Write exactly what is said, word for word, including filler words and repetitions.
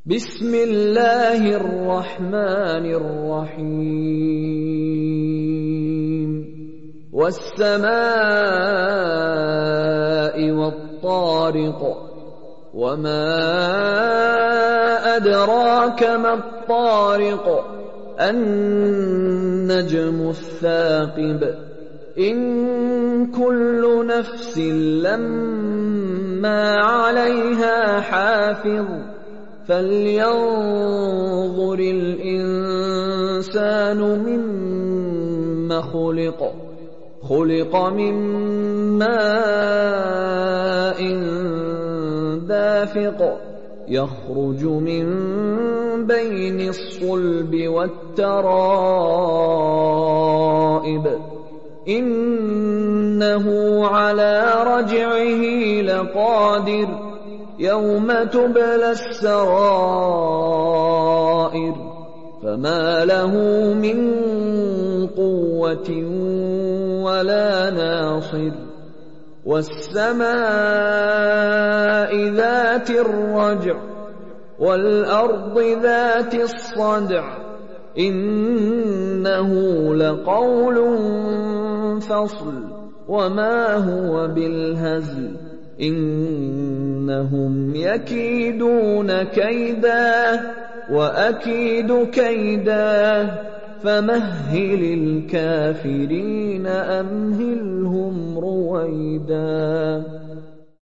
بسم الله الرحمن الرحيم والسماء والطارق وما أدراك ما الطارق النجم الثاقب إن كل نفس لما عليها حافظ فلينظر الإنسان مما خلق خلق من ماء دافق يخرج من بين الصلب والترائب إنه على رجعه لقادر يوم تبلى السرائر فما له من قوة ولا ناصر والسماء ذات الرجع والأرض ذات الصدع إنه لقول فصل وما هو بالهزل إنهم يكيدون كيدا وأكيد كيدا فمهل الكافرين أمهلهم رويدا.